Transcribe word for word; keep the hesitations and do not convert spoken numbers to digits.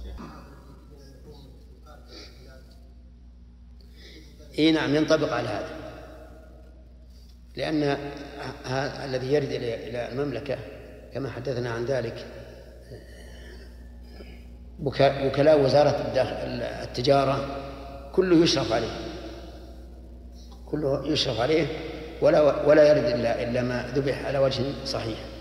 إيه نعم، ينطبق على هذا، لأن هذا الذي يرد إلى المملكة كما حدثنا عن ذلك وكلاء وزارة التجارة كله يشرف عليه، كله يشرف عليه ولا ولا يرد إلا إلا ما ذبح على وجه صحيح.